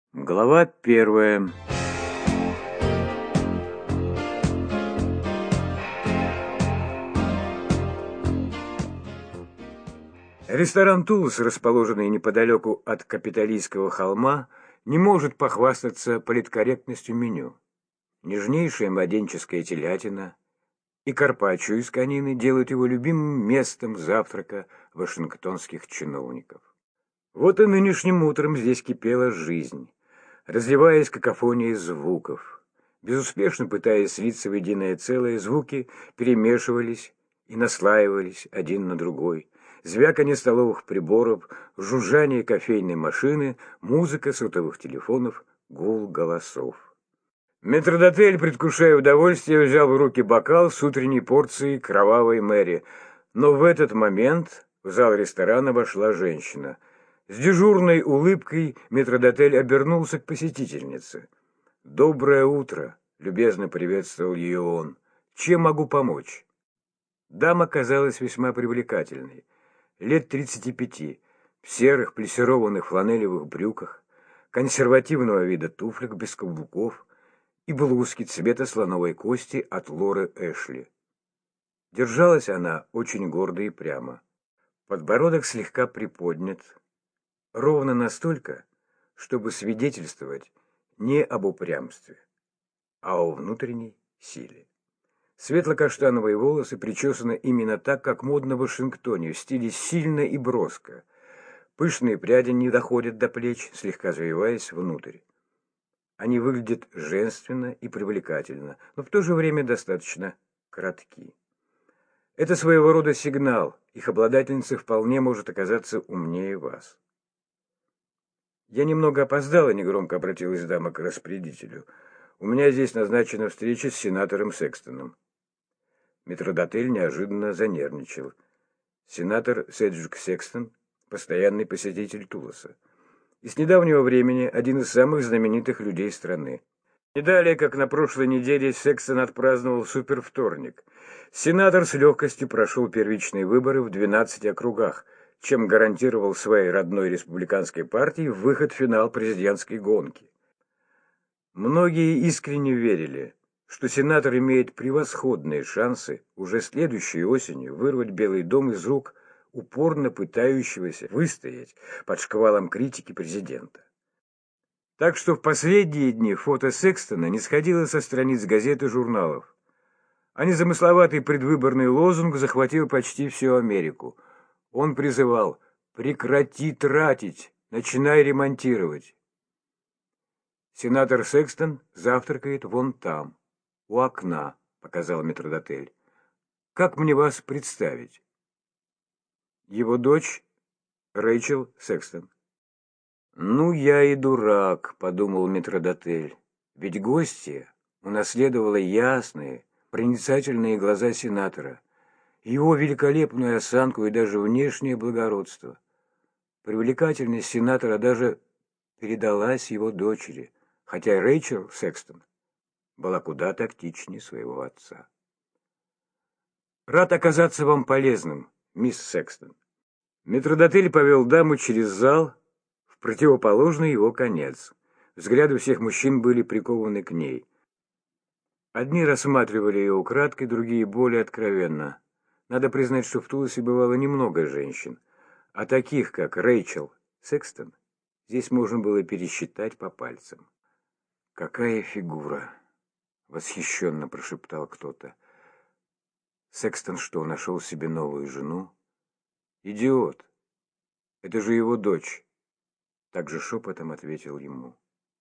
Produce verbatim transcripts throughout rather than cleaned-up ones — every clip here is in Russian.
Глава первая. Ресторан «Тулус», расположенный неподалеку от Капитолийского холма, не может похвастаться политкорректностью меню. Нежнейшая младенческая телятина и карпаччо из конины делают его любимым местом завтрака вашингтонских чиновников. Вот и нынешним утром здесь кипела жизнь, разливаясь какофонией звуков. Безуспешно пытаясь слиться в единое целое, звуки перемешивались и наслаивались один на другой. Звяканье столовых приборов, жужжание кофейной машины, музыка сотовых телефонов, гул голосов. Метрдотель, предвкушая удовольствие, взял в руки бокал с утренней порцией кровавой Мэри. Но в этот момент в зал ресторана вошла женщина. С дежурной улыбкой метрдотель обернулся к посетительнице. «Доброе утро!» — любезно приветствовал ее он. «Чем могу помочь?» Дама казалась весьма привлекательной. Лет тридцати пяти, в серых плессированных фланелевых брюках, консервативного вида туфлях без каблуков и блузки цвета слоновой кости от Лоры Эшли. Держалась она очень гордо и прямо. Подбородок слегка приподнят, ровно настолько, чтобы свидетельствовать не об упрямстве, а о внутренней силе. Светло-каштановые волосы причесаны именно так, как модно в Вашингтоне, в стиле сильно и броско. Пышные пряди не доходят до плеч, слегка завиваясь внутрь. Они выглядят женственно и привлекательно, но в то же время достаточно коротки. Это своего рода сигнал, их обладательница вполне может оказаться умнее вас. «Я немного опоздала», — негромко обратилась дама к распорядителю. «У меня здесь назначена встреча с сенатором Секстоном». Метрдотель неожиданно занервничал. Сенатор Седжвик Секстон — постоянный посетитель Тулуса. И с недавнего времени один из самых знаменитых людей страны. Не далее, как на прошлой неделе, Секстон отпраздновал супервторник. Сенатор с легкостью прошел первичные выборы в двенадцати округах, чем гарантировал своей родной республиканской партии выход в финал президентской гонки. Многие искренне верили, что сенатор имеет превосходные шансы уже следующей осенью вырвать Белый дом из рук упорно пытающегося выстоять под шквалом критики президента. Так что в последние дни фото Секстона не сходило со страниц газет и журналов, а незамысловатый предвыборный лозунг захватил почти всю Америку. Он призывал: «Прекрати тратить, начинай ремонтировать». «Сенатор Секстон завтракает вон там, у окна», — показал метрдотель. «Как мне вас представить?» «Его дочь Рэйчел Секстон». «Ну, я и дурак», — подумал метрдотель. «Ведь гостья унаследовала ясные, проницательные глаза сенатора, его великолепную осанку и даже внешнее благородство. Привлекательность сенатора даже передалась его дочери, хотя Рэйчел Секстон была куда тактичнее своего отца. «Рад оказаться вам полезным, мисс Секстон». Метрдотель повел даму через зал в противоположный его конец. Взгляды всех мужчин были прикованы к ней. Одни рассматривали ее украдкой, другие более откровенно. Надо признать, что в Тулусе бывало немного женщин, а таких, как Рэйчел Секстон, здесь можно было пересчитать по пальцам. «Какая фигура!» — восхищенно прошептал кто-то. «Секстон что, нашел себе новую жену?» «Идиот! Это же его дочь!» Так же шепотом ответил ему.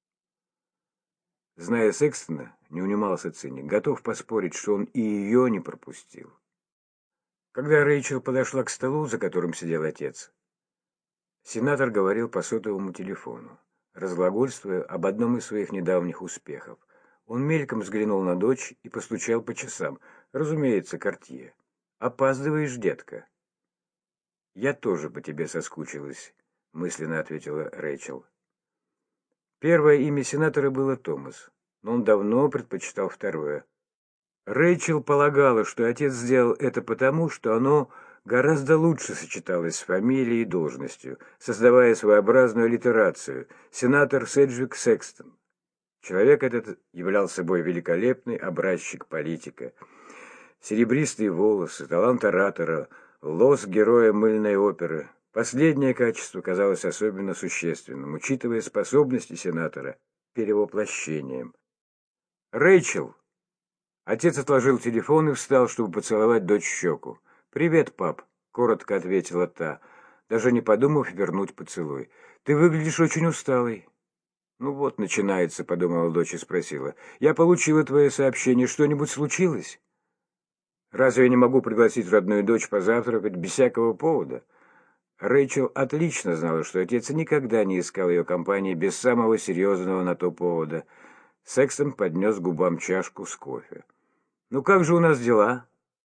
Зная Секстона, не унимался циник, готов поспорить, что он и ее не пропустил. Когда Рэйчел подошла к столу, за которым сидел отец, сенатор говорил по сотовому телефону, разглагольствуя об одном из своих недавних успехов. Он мельком взглянул на дочь и постучал по часам. Разумеется, Кортье. «Опаздываешь, детка». «Я тоже по тебе соскучилась», — мысленно ответила Рэйчел. Первое имя сенатора было Томас, но он давно предпочитал второе. Рэйчел полагала, что отец сделал это потому, что оно гораздо лучше сочеталось с фамилией и должностью, создавая своеобразную аллитерацию «Сенатор Седжвик Секстон». Человек этот являл собой великолепный образчик политика. Серебристые волосы, талант оратора, лоск героя мыльной оперы. Последнее качество казалось особенно существенным, учитывая способности сенатора к перевоплощениям. «Рэйчел!» Отец отложил телефон и встал, чтобы поцеловать дочь в щеку. «Привет, пап», — коротко ответила та, даже не подумав вернуть поцелуй. «Ты выглядишь очень усталой». «Ну вот, начинается», — подумала дочь и спросила. «Я получила твое сообщение. Что-нибудь случилось?» «Разве я не могу пригласить родную дочь позавтракать без всякого повода?» Рэйчел отлично знала, что отец никогда не искал ее компании без самого серьезного на то повода. Секстон поднес к губам чашку с кофе. «Ну как же у нас дела?»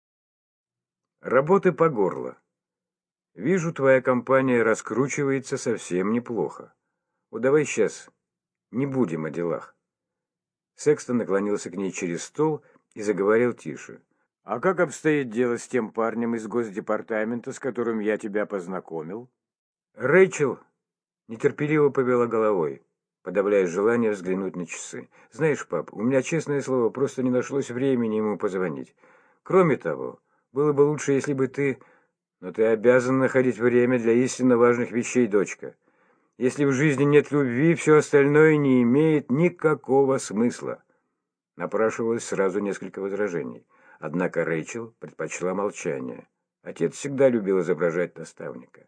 «Работы по горло. Вижу, твоя компания раскручивается совсем неплохо. Вот давай сейчас не будем о делах». Секстон наклонился к ней через стол и заговорил тише. «А как обстоит дело с тем парнем из Госдепартамента, с которым я тебя познакомил?» Рэйчел нетерпеливо повела головой, подавляя желание взглянуть на часы. «Знаешь, пап, у меня, честное слово, просто не нашлось времени ему позвонить. Кроме того, было бы лучше, если бы ты... Но ты обязан находить время для истинно важных вещей, дочка. Если в жизни нет любви, все остальное не имеет никакого смысла». Напрашивалось сразу несколько возражений. Однако Рэйчел предпочла молчание. Отец всегда любил изображать наставника.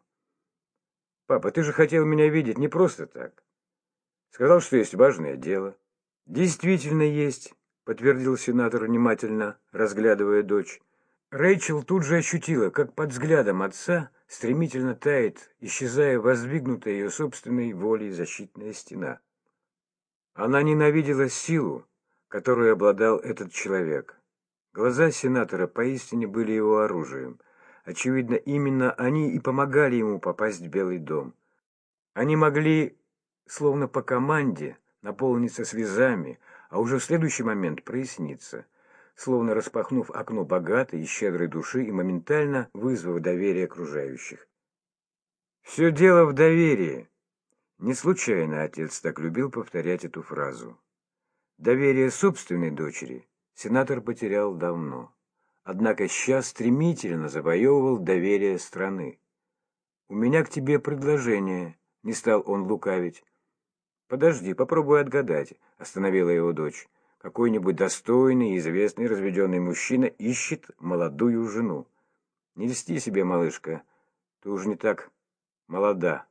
«Папа, ты же хотел меня видеть не просто так. Сказал, что есть важное дело». «Действительно есть», — подтвердил сенатор, внимательно разглядывая дочь. Рэйчел тут же ощутила, как под взглядом отца стремительно тает, исчезая воздвигнутая ее собственной волей защитная стена. Она ненавидела силу, которой обладал этот человек. Глаза сенатора поистине были его оружием. Очевидно, именно они и помогали ему попасть в Белый дом. Они могли, словно по команде, наполниться слезами, а уже в следующий момент проясниться, словно распахнув окно богатой и щедрой души и моментально вызвав доверие окружающих. «Все дело в доверии». Не случайно отец так любил повторять эту фразу. Доверие собственной дочери сенатор потерял давно, однако сейчас стремительно завоевывал доверие страны. «У меня к тебе предложение», — не стал он лукавить. «Подожди, попробуй отгадать», — остановила его дочь. «Какой-нибудь достойный и известный разведенный мужчина ищет молодую жену. Не льсти себе, малышка, ты уже не так молода».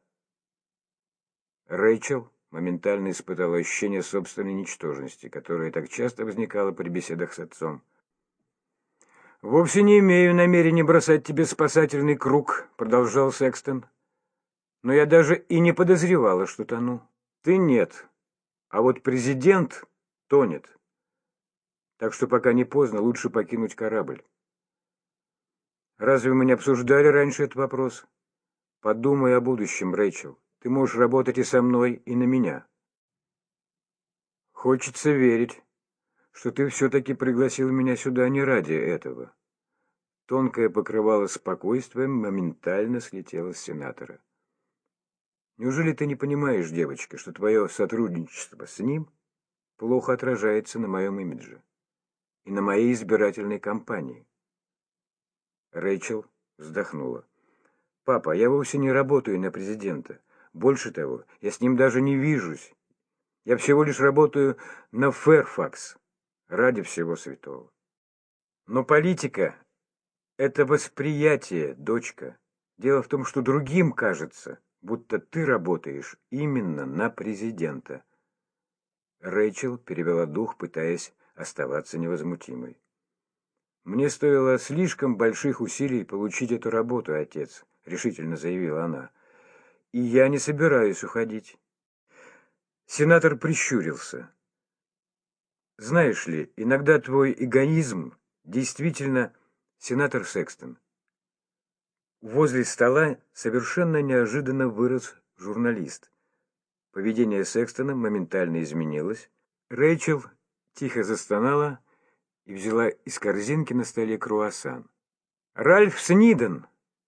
Рэйчел моментально испытала ощущение собственной ничтожности, которое так часто возникало при беседах с отцом. «Вовсе не имею намерения бросать тебе спасательный круг», — продолжал Секстон. «Но я даже и не подозревала, что тону. Ты нет, а вот президент тонет. Так что пока не поздно, лучше покинуть корабль». «Разве мы не обсуждали раньше этот вопрос? Подумай о будущем, Рэйчел. Ты можешь работать и со мной, и на меня». «Хочется верить, что ты все-таки пригласил меня сюда не ради этого». Тонкое покрывало спокойствием моментально слетело с сенатора. «Неужели ты не понимаешь, девочка, что твое сотрудничество с ним плохо отражается на моем имидже и на моей избирательной кампании?» Рэйчел вздохнула. «Папа, я вовсе не работаю на президента. Больше того, я с ним даже не вижусь. Я всего лишь работаю на Фэрфакс, ради всего святого. Но политика — это восприятие, дочка. Дело в том, что другим кажется, будто ты работаешь именно на президента». Рэйчел перевела дух, пытаясь оставаться невозмутимой. «Мне стоило слишком больших усилий получить эту работу, отец», — решительно заявила она. «И я не собираюсь уходить». Сенатор прищурился. «Знаешь ли, иногда твой эгоизм действительно...» Сенатор Секстон. Возле стола совершенно неожиданно вырос журналист. Поведение Секстона моментально изменилось. Рэйчел тихо застонала и взяла из корзинки на столе круассан. «Ральф Сниден!»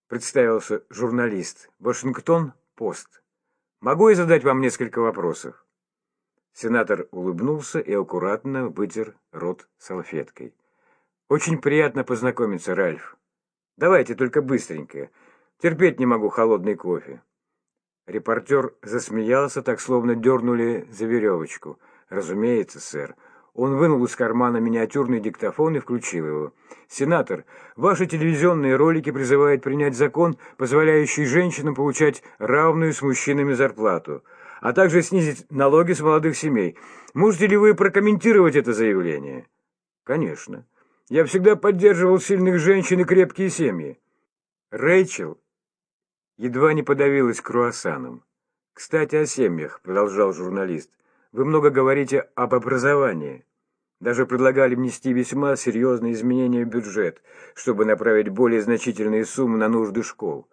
Представился журналист. Вашингтон Пост. Могу я задать вам несколько вопросов? Сенатор улыбнулся и аккуратно вытер рот салфеткой. Очень приятно познакомиться, Ральф. Давайте только быстренько. Терпеть не могу холодный кофе. Репортер засмеялся, так словно дернули за веревочку. Разумеется, сэр. Он вынул из кармана миниатюрный диктофон и включил его. «Сенатор, ваши телевизионные ролики призывают принять закон, позволяющий женщинам получать равную с мужчинами зарплату, а также снизить налоги с молодых семей. Можете ли вы прокомментировать это заявление?» «Конечно. Я всегда поддерживал сильных женщин и крепкие семьи». Рэйчел едва не подавилась круассаном. «Кстати, о семьях», — продолжал журналист. «Вы много говорите об образовании. Даже предлагали внести весьма серьезные изменения в бюджет, чтобы направить более значительные суммы на нужды школ.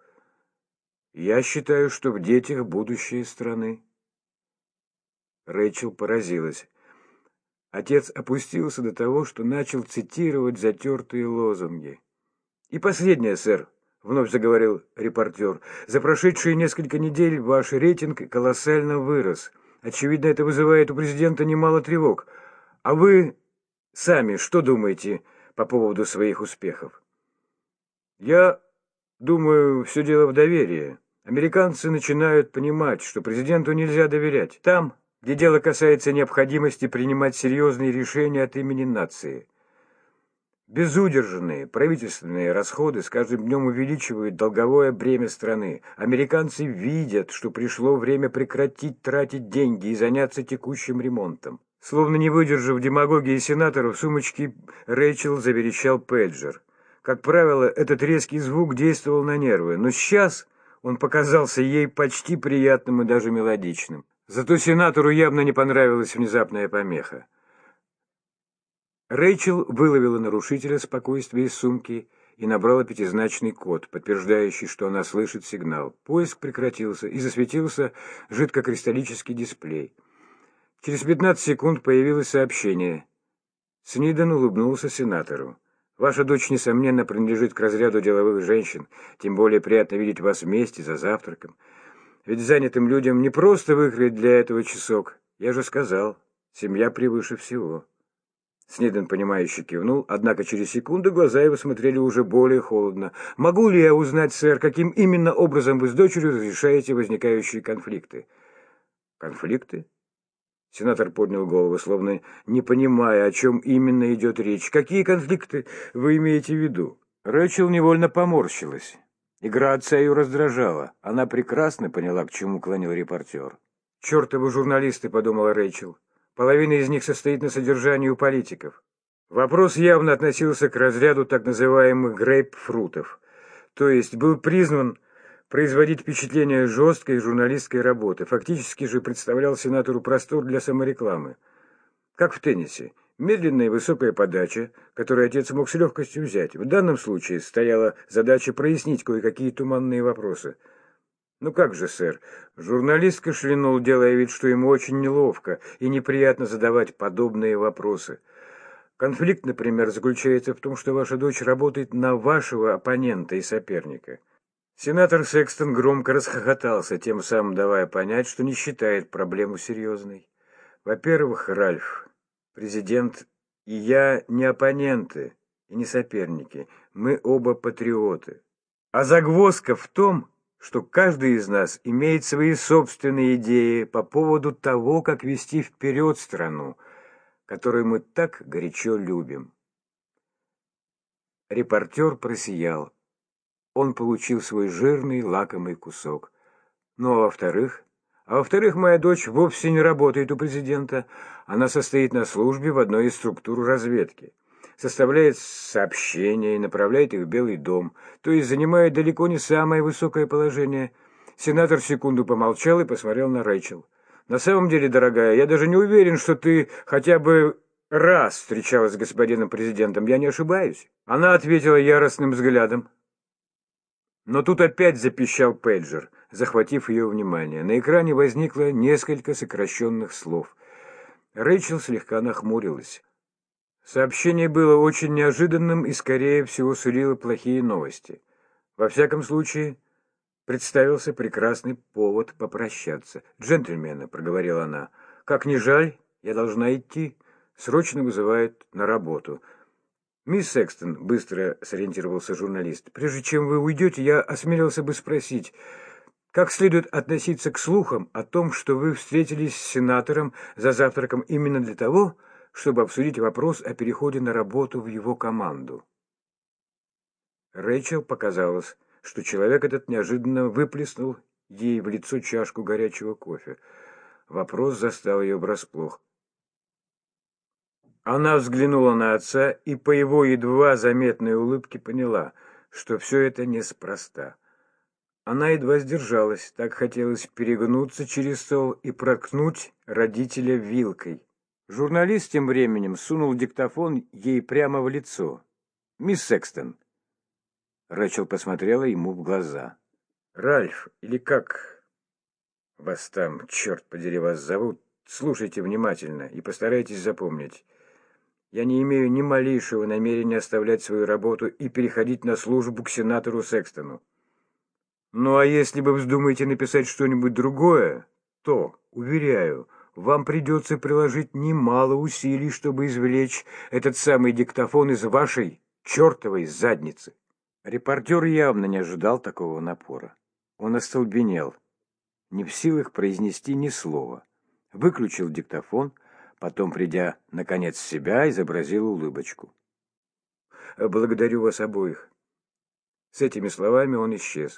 Я считаю, что в детях будущее страны». Рэйчел поразилась. Отец опустился до того, что начал цитировать затертые лозунги. «И последнее, сэр», — вновь заговорил репортер. «За прошедшие несколько недель ваш рейтинг колоссально вырос. Очевидно, это вызывает у президента немало тревог. А вы сами что думаете по поводу своих успехов?» «Я думаю, все дело в доверии. Американцы начинают понимать, что президенту нельзя доверять. Там, где дело касается необходимости принимать серьезные решения от имени нации. Безудержные правительственные расходы с каждым днем увеличивают долговое бремя страны. Американцы видят, что пришло время прекратить тратить деньги и заняться текущим ремонтом». Словно не выдержав демагогии сенатора, в сумочке Рэйчел заверещал пейджер. Как правило, этот резкий звук действовал на нервы, но сейчас он показался ей почти приятным и даже мелодичным. Зато сенатору явно не понравилась внезапная помеха. Рэйчел выловила нарушителя спокойствия из сумки и набрала пятизначный код, подтверждающий, что она слышит сигнал. Поиск прекратился, и засветился жидкокристаллический дисплей. Через пятнадцать секунд появилось сообщение. Сниден улыбнулся сенатору. «Ваша дочь, несомненно, принадлежит к разряду деловых женщин, тем более приятно видеть вас вместе за завтраком. Ведь занятым людям не просто выкроить для этого часок. Я же сказал, семья превыше всего». Сниден, понимающе кивнул, однако через секунду глаза его смотрели уже более холодно. «Могу ли я узнать, сэр, каким именно образом вы с дочерью разрешаете возникающие конфликты?» «Конфликты?» Сенатор поднял голову, словно не понимая, о чем именно идет речь. «Какие конфликты вы имеете в виду?» Рэйчел невольно поморщилась. Игра отца ее раздражала. Она прекрасно поняла, к чему клонил репортер. «Чертовы журналисты», — подумала Рэйчел. «Половина из них состоит на содержании у политиков». Вопрос явно относился к разряду так называемых грейпфрутов, то есть был призван производить впечатление жесткой журналистской работы, фактически же представлял сенатору простор для саморекламы. Как в теннисе. Медленная и высокая подача, которую отец мог с легкостью взять. В данном случае стояла задача прояснить кое-какие туманные вопросы. «Ну как же, сэр?» Журналист кашлянул, делая вид, что ему очень неловко и неприятно задавать подобные вопросы. «Конфликт, например, заключается в том, что ваша дочь работает на вашего оппонента и соперника». Сенатор Секстон громко расхохотался, тем самым давая понять, что не считает проблему серьезной. «Во-первых, Ральф, президент и я не оппоненты и не соперники, мы оба патриоты. А загвоздка в том, что каждый из нас имеет свои собственные идеи по поводу того, как вести вперед страну, которую мы так горячо любим». Репортер просиял. Он получил свой жирный лакомый кусок. Ну, а во-вторых? А во-вторых, моя дочь вовсе не работает у президента. Она состоит на службе в одной из структур разведки. Составляет сообщения и направляет их в Белый дом, то есть занимает далеко не самое высокое положение. Сенатор секунду помолчал и посмотрел на Рэйчел. «На самом деле, дорогая, я даже не уверен, что ты хотя бы раз встречалась с господином президентом. Я не ошибаюсь?» Она ответила яростным взглядом. Но тут опять запищал пейджер, захватив ее внимание. На экране возникло несколько сокращенных слов. Рэйчел слегка нахмурилась. Сообщение было очень неожиданным и, скорее всего, сулило плохие новости. Во всяком случае, представился прекрасный повод попрощаться. «Джентльмены», — проговорила она, — «как ни жаль, я должна идти. Срочно вызывают на работу». «Мисс Секстон», — быстро сориентировался журналист, — «прежде чем вы уйдете, я осмелился бы спросить, как следует относиться к слухам о том, что вы встретились с сенатором за завтраком именно для того, чтобы обсудить вопрос о переходе на работу в его команду?» Рэйчел показалось, что человек этот неожиданно выплеснул ей в лицо чашку горячего кофе. Вопрос застал ее врасплох. Она взглянула на отца и по его едва заметной улыбке поняла, что все это неспроста. Она едва сдержалась, так хотелось перегнуться через стол и проткнуть родителя вилкой. Журналист тем временем сунул диктофон ей прямо в лицо. «Мисс Секстон». Рэйчел посмотрела ему в глаза. «Ральф, или как вас там, черт подери, вас зовут, слушайте внимательно и постарайтесь запомнить. Я не имею ни малейшего намерения оставлять свою работу и переходить на службу к сенатору Секстону. Ну а если вы вздумаете написать что-нибудь другое, то, уверяю, вам придется приложить немало усилий, чтобы извлечь этот самый диктофон из вашей чертовой задницы». Репортер явно не ожидал такого напора. Он остолбенел, не в силах произнести ни слова. Выключил диктофон, потом, придя, наконец, в себя, изобразил улыбочку. «Благодарю вас обоих». С этими словами он исчез.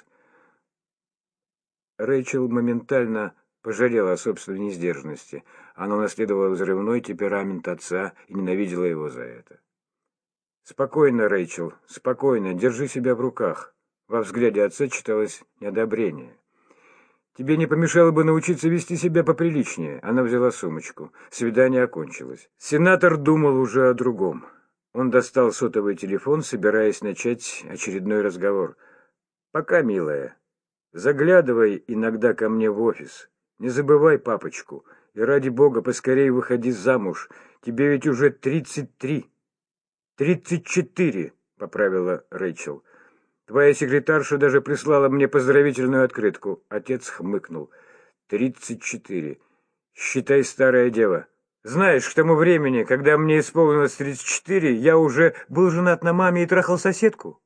Рэйчел моментально пожалела о собственной несдержанности. Она унаследовала взрывной темперамент отца и ненавидела его за это. «Спокойно, Рэйчел, спокойно, держи себя в руках». Во взгляде отца читалось неодобрение. «Тебе не помешало бы научиться вести себя поприличнее». Она взяла сумочку. Свидание окончилось. Сенатор думал уже о другом. Он достал сотовый телефон, собираясь начать очередной разговор. «Пока, милая. Заглядывай иногда ко мне в офис. Не забывай папочку. И ради бога поскорей выходи замуж. Тебе ведь уже тридцать три». «Тридцать четыре», — поправила Рэйчел. «Твоя секретарша даже прислала мне поздравительную открытку». Отец хмыкнул. «Тридцать четыре. Считай, старая дева. Знаешь, к тому времени, когда мне исполнилось тридцать четыре, я уже был женат на маме и трахал соседку».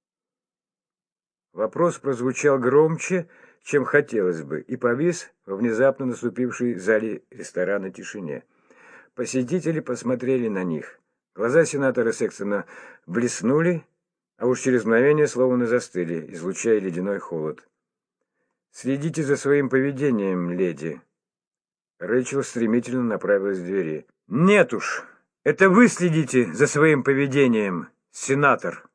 Вопрос прозвучал громче, чем хотелось бы, и повис во внезапно наступившей в зале ресторана тишине. Посетители посмотрели на них. Глаза сенатора Секстона блеснули, а уж через мгновение словно застыли, излучая ледяной холод. «Следите за своим поведением, леди». Рэйчел стремительно направилась к двери. «Нет уж, это вы следите за своим поведением, сенатор».